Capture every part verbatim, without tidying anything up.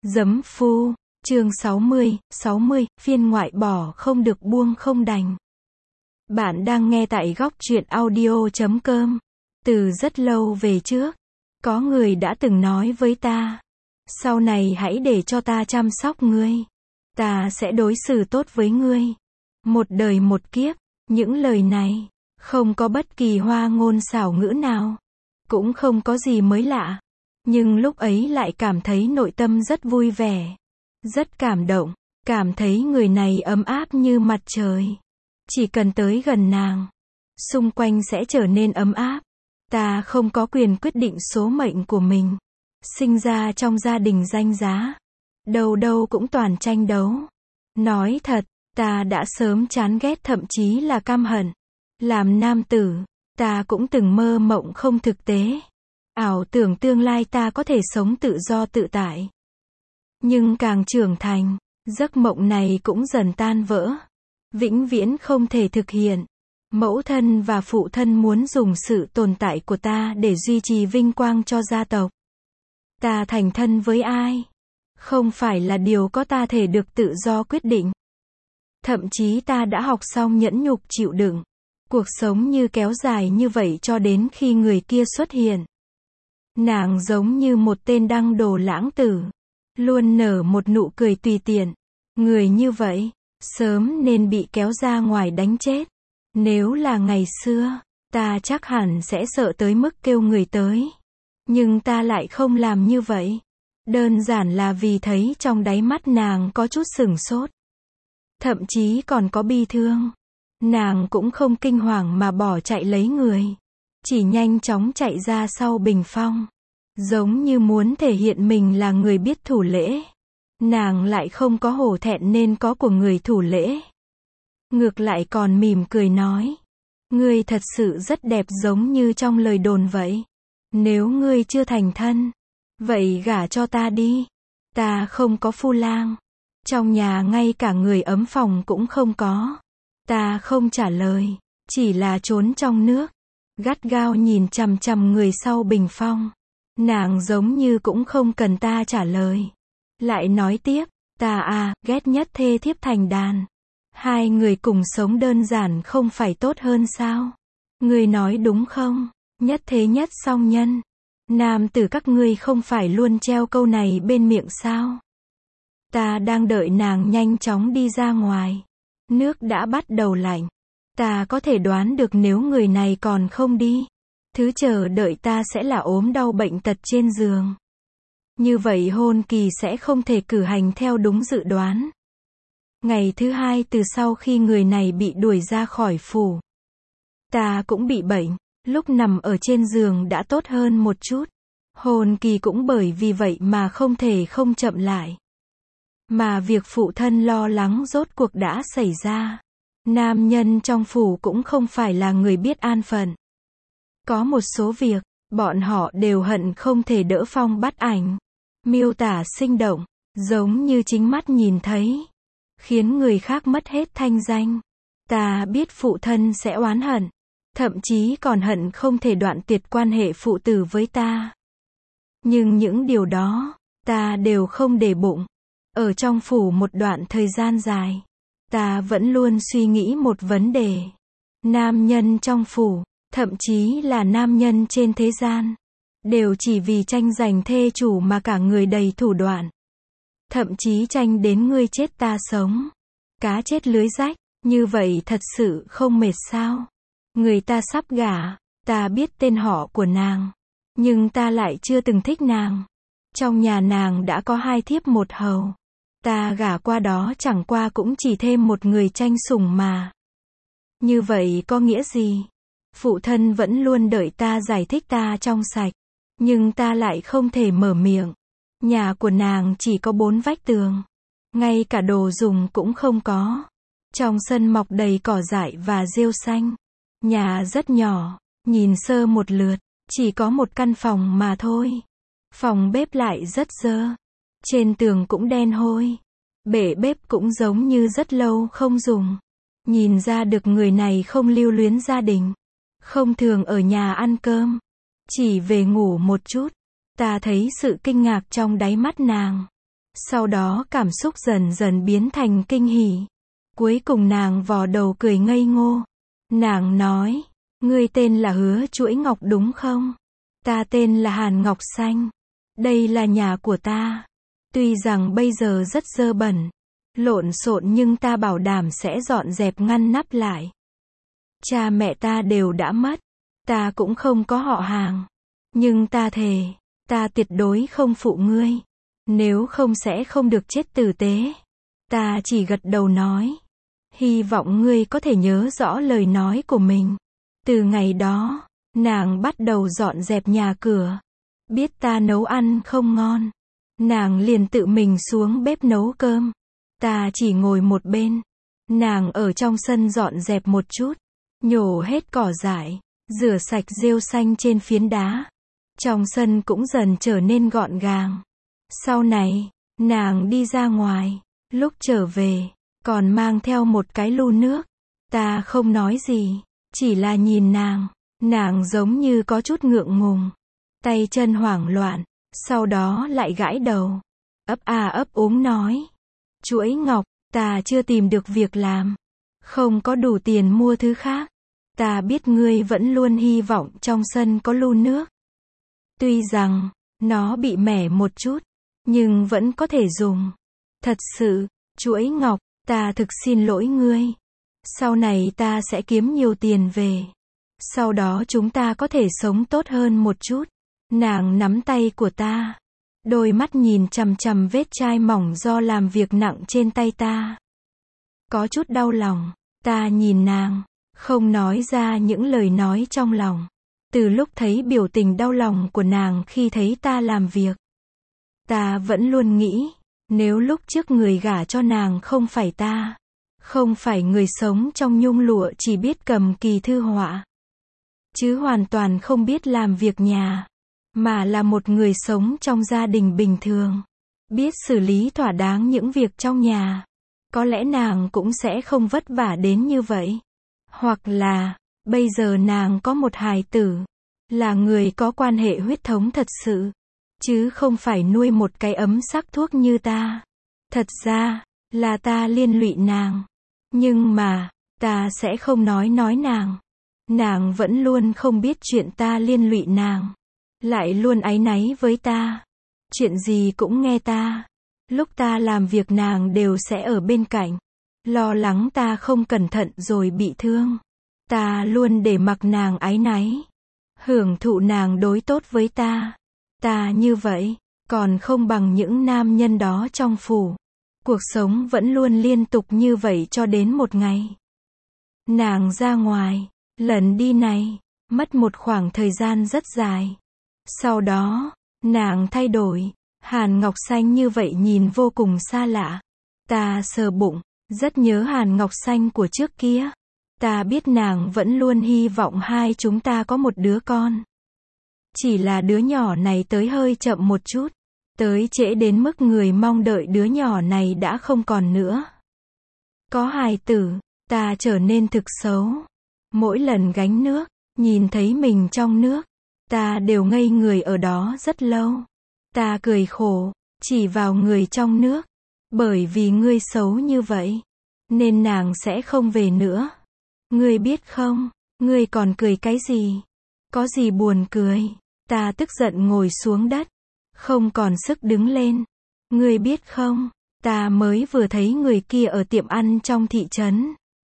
Dấm phu, chương sáu mươi, sáu mươi, phiên ngoại bỏ không được buông không đành. Bạn đang nghe tại góc truyện audio chấm com. Từ rất lâu về trước, có người đã từng nói với ta, sau này hãy để cho ta chăm sóc ngươi. Ta sẽ đối xử tốt với ngươi. Một đời một kiếp, những lời này, không có bất kỳ hoa ngôn xảo ngữ nào. Cũng không có gì mới lạ. Nhưng lúc ấy lại cảm thấy nội tâm rất vui vẻ. Rất cảm động, cảm thấy người này ấm áp như mặt trời. Chỉ cần tới gần nàng, xung quanh sẽ trở nên ấm áp. Ta không có quyền quyết định số mệnh của mình. Sinh ra trong gia đình danh giá. Đâu đâu cũng toàn tranh đấu. Nói thật, ta đã sớm chán ghét thậm chí là căm hận. Làm nam tử, ta cũng từng mơ mộng không thực tế. Ảo tưởng tương lai ta có thể sống tự do tự tại. Nhưng càng trưởng thành, giấc mộng này cũng dần tan vỡ. Vĩnh viễn không thể thực hiện. Mẫu thân và phụ thân muốn dùng sự tồn tại của ta để duy trì vinh quang cho gia tộc. Ta thành thân với ai? Không phải là điều có ta thể được tự do quyết định. Thậm chí ta đã học xong nhẫn nhục chịu đựng. Cuộc sống như kéo dài như vậy cho đến khi người kia xuất hiện. Nàng giống như một tên đăng đồ lãng tử. Luôn nở một nụ cười tùy tiện. Người như vậy, sớm nên bị kéo ra ngoài đánh chết. Nếu là ngày xưa, ta chắc hẳn sẽ sợ tới mức kêu người tới. Nhưng ta lại không làm như vậy. Đơn giản là vì thấy trong đáy mắt nàng có chút sửng sốt. Thậm chí còn có bi thương. Nàng cũng không kinh hoàng mà bỏ chạy lấy người. Chỉ nhanh chóng chạy ra sau bình phong. Giống như muốn thể hiện mình là người biết thủ lễ. Nàng lại không có hổ thẹn nên có của người thủ lễ. Ngược lại còn mỉm cười nói. Ngươi thật sự rất đẹp giống như trong lời đồn vậy. Nếu ngươi chưa thành thân, vậy gả cho ta đi. Ta không có phu lang. Trong nhà ngay cả người ấm phòng cũng không có. Ta không trả lời, chỉ là trốn trong nước. Gắt gao nhìn chằm chằm người sau bình phong. Nàng giống như cũng không cần ta trả lời. Lại nói tiếp, ta à, ghét nhất thê thiếp thành đàn. Hai người cùng sống đơn giản không phải tốt hơn sao? Ngươi nói đúng không? Nhất thế nhất song nhân. Nam tử các ngươi không phải luôn treo câu này bên miệng sao? Ta đang đợi nàng nhanh chóng đi ra ngoài. Nước đã bắt đầu lạnh. Ta có thể đoán được nếu người này còn không đi. Thứ chờ đợi ta sẽ là ốm đau bệnh tật trên giường. Như vậy hôn kỳ sẽ không thể cử hành theo đúng dự đoán. Ngày thứ hai từ sau khi người này bị đuổi ra khỏi phủ. Ta cũng bị bệnh, lúc nằm ở trên giường đã tốt hơn một chút. Hôn kỳ cũng bởi vì vậy mà không thể không chậm lại. Mà việc phụ thân lo lắng rốt cuộc đã xảy ra. Nam nhân trong phủ cũng không phải là người biết an phận. Có một số việc, bọn họ đều hận không thể đỡ phong bắt ảnh. Miêu tả sinh động, giống như chính mắt nhìn thấy. Khiến người khác mất hết thanh danh. Ta biết phụ thân sẽ oán hận. Thậm chí còn hận không thể đoạn tuyệt quan hệ phụ tử với ta. Nhưng những điều đó, ta đều không để bụng. Ở trong phủ một đoạn thời gian dài, ta vẫn luôn suy nghĩ một vấn đề. Nam nhân trong phủ, thậm chí là nam nhân trên thế gian, đều chỉ vì tranh giành thê chủ mà cả người đầy thủ đoạn. Thậm chí tranh đến ngươi chết ta sống. Cá chết lưới rách, như vậy thật sự không mệt sao? Người ta sắp gả, ta biết tên họ của nàng. Nhưng ta lại chưa từng thích nàng. Trong nhà nàng đã có hai thiếp một hầu. Ta gả qua đó chẳng qua cũng chỉ thêm một người tranh sủng mà. Như vậy có nghĩa gì? Phụ thân vẫn luôn đợi ta giải thích ta trong sạch. Nhưng ta lại không thể mở miệng. Nhà của nàng chỉ có bốn vách tường. Ngay cả đồ dùng cũng không có. Trong sân mọc đầy cỏ dại và rêu xanh. Nhà rất nhỏ, nhìn sơ một lượt, chỉ có một căn phòng mà thôi. Phòng bếp lại rất dơ. Trên tường cũng đen hôi. Bể bếp cũng giống như rất lâu không dùng. Nhìn ra được người này không lưu luyến gia đình. Không thường ở nhà ăn cơm. Chỉ về ngủ một chút. Ta thấy sự kinh ngạc trong đáy mắt nàng. Sau đó cảm xúc dần dần biến thành kinh hỉ. Cuối cùng nàng vò đầu cười ngây ngô. Nàng nói, ngươi tên là Hứa Chuỗi Ngọc đúng không? Ta tên là Hàn Ngọc Xanh. Đây là nhà của ta. Tuy rằng bây giờ rất dơ bẩn, lộn xộn nhưng ta bảo đảm sẽ dọn dẹp ngăn nắp lại. Cha mẹ ta đều đã mất. Ta cũng không có họ hàng. Nhưng ta thề, ta tuyệt đối không phụ ngươi. Nếu không sẽ không được chết tử tế. Ta chỉ gật đầu nói. Hy vọng ngươi có thể nhớ rõ lời nói của mình. Từ ngày đó, nàng bắt đầu dọn dẹp nhà cửa. Biết ta nấu ăn không ngon, nàng liền tự mình xuống bếp nấu cơm. Ta chỉ ngồi một bên. Nàng ở trong sân dọn dẹp một chút, nhổ hết cỏ dại, rửa sạch rêu xanh trên phiến đá. Trong sân cũng dần trở nên gọn gàng. Sau này, nàng đi ra ngoài, lúc trở về, còn mang theo một cái lu nước. Ta không nói gì, chỉ là nhìn nàng. Nàng giống như có chút ngượng ngùng, tay chân hoảng loạn, sau đó lại gãi đầu. Ấp à ấp úng nói. Chuỗi Ngọc, ta chưa tìm được việc làm. Không có đủ tiền mua thứ khác. Ta biết ngươi vẫn luôn hy vọng trong sân có lu nước. Tuy rằng, nó bị mẻ một chút, nhưng vẫn có thể dùng. Thật sự, Chuỗi Ngọc, ta thực xin lỗi ngươi. Sau này ta sẽ kiếm nhiều tiền về. Sau đó chúng ta có thể sống tốt hơn một chút. Nàng nắm tay của ta. Đôi mắt nhìn chằm chằm vết chai mỏng do làm việc nặng trên tay ta. Có chút đau lòng. Ta nhìn nàng, không nói ra những lời nói trong lòng. Từ lúc thấy biểu tình đau lòng của nàng khi thấy ta làm việc, ta vẫn luôn nghĩ, nếu lúc trước người gả cho nàng không phải ta, không phải người sống trong nhung lụa chỉ biết cầm kỳ thư họa, chứ hoàn toàn không biết làm việc nhà, mà là một người sống trong gia đình bình thường, biết xử lý thỏa đáng những việc trong nhà, có lẽ nàng cũng sẽ không vất vả đến như vậy. Hoặc là, bây giờ nàng có một hài tử, là người có quan hệ huyết thống thật sự, chứ không phải nuôi một cái ấm sắc thuốc như ta. Thật ra, là ta liên lụy nàng. Nhưng mà, ta sẽ không nói nói nàng. Nàng vẫn luôn không biết chuyện ta liên lụy nàng. Lại luôn áy náy với ta. Chuyện gì cũng nghe ta. Lúc ta làm việc nàng đều sẽ ở bên cạnh. Lo lắng ta không cẩn thận rồi bị thương. Ta luôn để mặc nàng áy náy. Hưởng thụ nàng đối tốt với ta. Ta như vậy, còn không bằng những nam nhân đó trong phủ. Cuộc sống vẫn luôn liên tục như vậy cho đến một ngày. Nàng ra ngoài, lần đi này, mất một khoảng thời gian rất dài. Sau đó, nàng thay đổi, Hàn Ngọc Xanh như vậy nhìn vô cùng xa lạ. Ta sờ bụng, rất nhớ Hàn Ngọc Xanh của trước kia. Ta biết nàng vẫn luôn hy vọng hai chúng ta có một đứa con. Chỉ là đứa nhỏ này tới hơi chậm một chút. Tới trễ đến mức người mong đợi đứa nhỏ này đã không còn nữa. Có hài tử, ta trở nên thực xấu. Mỗi lần gánh nước, nhìn thấy mình trong nước, ta đều ngây người ở đó rất lâu. Ta cười khổ, chỉ vào người trong nước. Bởi vì ngươi xấu như vậy, nên nàng sẽ không về nữa. Ngươi biết không, ngươi còn cười cái gì? Có gì buồn cười? Ta tức giận ngồi xuống đất, không còn sức đứng lên. Ngươi biết không, ta mới vừa thấy người kia ở tiệm ăn trong thị trấn.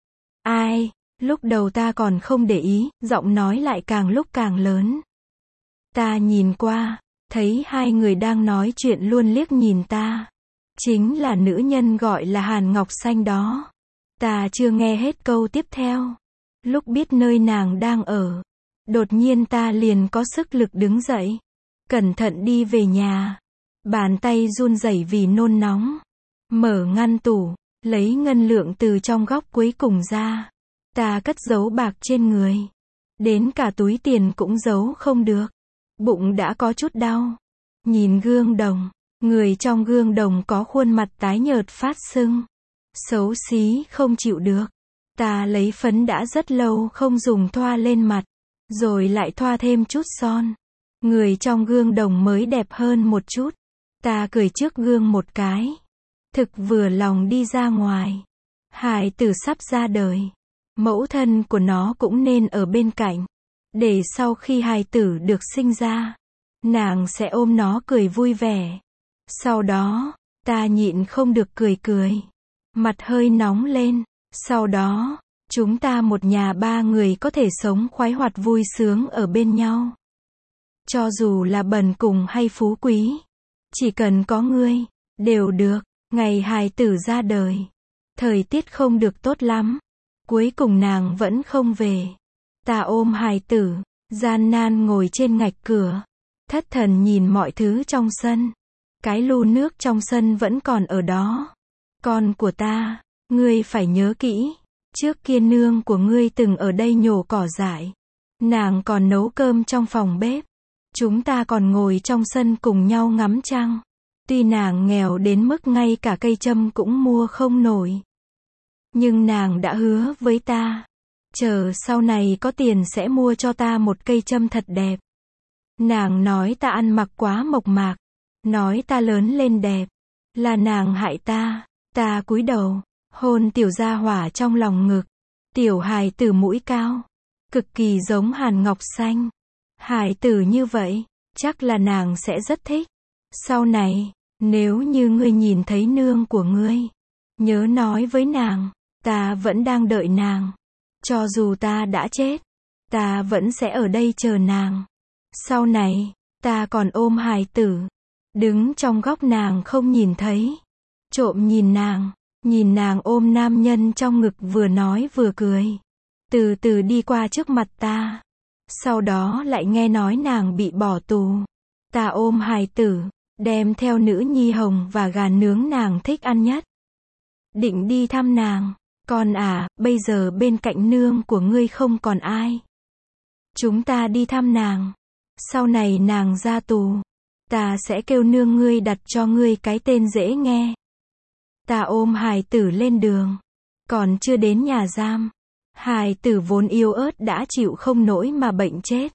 Ai? Lúc đầu ta còn không để ý, giọng nói lại càng lúc càng lớn. Ta nhìn qua, thấy hai người đang nói chuyện luôn liếc nhìn ta. Chính là nữ nhân gọi là Hàn Ngọc Xanh đó. Ta chưa nghe hết câu tiếp theo. Lúc biết nơi nàng đang ở, đột nhiên ta liền có sức lực đứng dậy. Cẩn thận đi về nhà. Bàn tay run rẩy vì nôn nóng. Mở ngăn tủ, lấy ngân lượng từ trong góc cuối cùng ra. Ta cất giấu bạc trên người. Đến cả túi tiền cũng giấu không được. Bụng đã có chút đau. Nhìn gương đồng. Người trong gương đồng có khuôn mặt tái nhợt phát sưng. Xấu xí không chịu được. Ta lấy phấn đã rất lâu không dùng thoa lên mặt. Rồi lại thoa thêm chút son. Người trong gương đồng mới đẹp hơn một chút. Ta cười trước gương một cái. Thực vừa lòng đi ra ngoài. Hài tử sắp ra đời. Mẫu thân của nó cũng nên ở bên cạnh. Để sau khi hài tử được sinh ra, nàng sẽ ôm nó cười vui vẻ. Sau đó, ta nhịn không được cười cười. Mặt hơi nóng lên. Sau đó, chúng ta một nhà ba người có thể sống khoái hoạt vui sướng ở bên nhau. Cho dù là bần cùng hay phú quý. Chỉ cần có ngươi, đều được. Ngày hài tử ra đời. Thời tiết không được tốt lắm. Cuối cùng nàng vẫn không về. Ta ôm hài tử, gian nan ngồi trên ngạch cửa. Thất thần nhìn mọi thứ trong sân. Cái lu nước trong sân vẫn còn ở đó. Con của ta, ngươi phải nhớ kỹ. Trước kia nương của ngươi từng ở đây nhổ cỏ dại. Nàng còn nấu cơm trong phòng bếp. Chúng ta còn ngồi trong sân cùng nhau ngắm trăng. Tuy nàng nghèo đến mức ngay cả cây châm cũng mua không nổi. Nhưng nàng đã hứa với ta. Chờ sau này có tiền sẽ mua cho ta một cây châm thật đẹp. Nàng nói ta ăn mặc quá mộc mạc. Nói ta lớn lên đẹp. Là nàng hại ta. Ta cúi đầu. Hôn tiểu gia hỏa trong lòng ngực. Tiểu hài tử mũi cao. Cực kỳ giống hàn ngọc xanh. Hài tử như vậy. Chắc là nàng sẽ rất thích. Sau này, nếu như ngươi nhìn thấy nương của ngươi, nhớ nói với nàng. Ta vẫn đang đợi nàng. Cho dù ta đã chết, ta vẫn sẽ ở đây chờ nàng. Sau này, ta còn ôm hài tử. Đứng trong góc nàng không nhìn thấy. Trộm nhìn nàng. Nhìn nàng ôm nam nhân trong ngực vừa nói vừa cười. Từ từ đi qua trước mặt ta. Sau đó lại nghe nói nàng bị bỏ tù. Ta ôm hài tử. Đem theo nữ nhi hồng và gà nướng nàng thích ăn nhất. Định đi thăm nàng. Con à, bây giờ bên cạnh nương của ngươi không còn ai. Chúng ta đi thăm nàng. Sau này nàng ra tù. Ta sẽ kêu nương ngươi đặt cho ngươi cái tên dễ nghe. Ta ôm hài tử lên đường. Còn chưa đến nhà giam. Hài tử vốn yếu ớt đã chịu không nổi mà bệnh chết.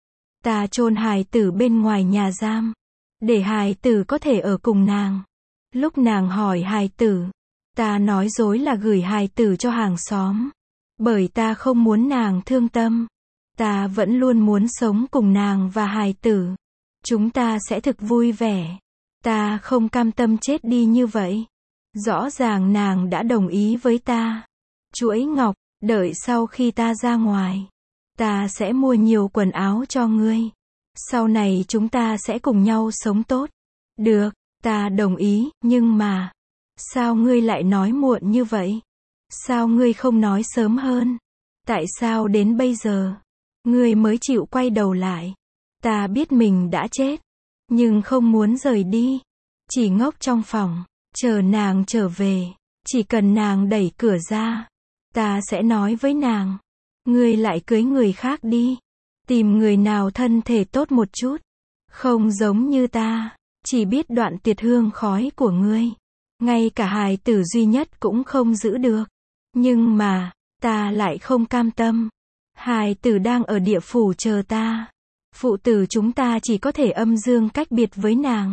Ta chôn hài tử bên ngoài nhà giam. Để hài tử có thể ở cùng nàng. Lúc nàng hỏi hài tử. Ta nói dối là gửi hài tử cho hàng xóm. Bởi ta không muốn nàng thương tâm. Ta vẫn luôn muốn sống cùng nàng và hài tử. Chúng ta sẽ thực vui vẻ. Ta không cam tâm chết đi như vậy. Rõ ràng nàng đã đồng ý với ta. Chuỗi ngọc, đợi sau khi ta ra ngoài. Ta sẽ mua nhiều quần áo cho ngươi. Sau này chúng ta sẽ cùng nhau sống tốt. Được, ta đồng ý, nhưng mà... Sao ngươi lại nói muộn như vậy? Sao ngươi không nói sớm hơn? Tại sao đến bây giờ? Ngươi mới chịu quay đầu lại. Ta biết mình đã chết. Nhưng không muốn rời đi. Chỉ ngốc trong phòng. Chờ nàng trở về. Chỉ cần nàng đẩy cửa ra. Ta sẽ nói với nàng. Ngươi lại cưới người khác đi. Tìm người nào thân thể tốt một chút. Không giống như ta. Chỉ biết đoạn tiệt hương khói của ngươi. Ngay cả hài tử duy nhất cũng không giữ được. Nhưng mà, ta lại không cam tâm. Hài tử đang ở địa phủ chờ ta. Phụ tử chúng ta chỉ có thể âm dương cách biệt với nàng.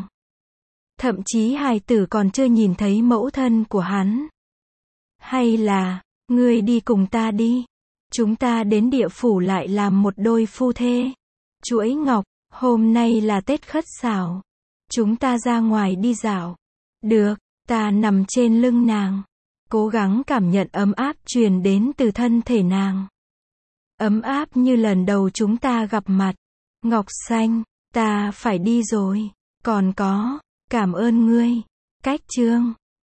Thậm chí hài tử còn chưa nhìn thấy mẫu thân của hắn. Hay là, ngươi đi cùng ta đi. Chúng ta đến địa phủ lại làm một đôi phu thê. Chuỗi ngọc, hôm nay là Tết Khất Sảo. Chúng ta ra ngoài đi dạo. Được. Ta nằm trên lưng nàng. Cố gắng cảm nhận ấm áp truyền đến từ thân thể nàng. Ấm áp như lần đầu chúng ta gặp mặt. Ngọc xanh, ta phải đi rồi. Còn có, cảm ơn ngươi. Cách chương.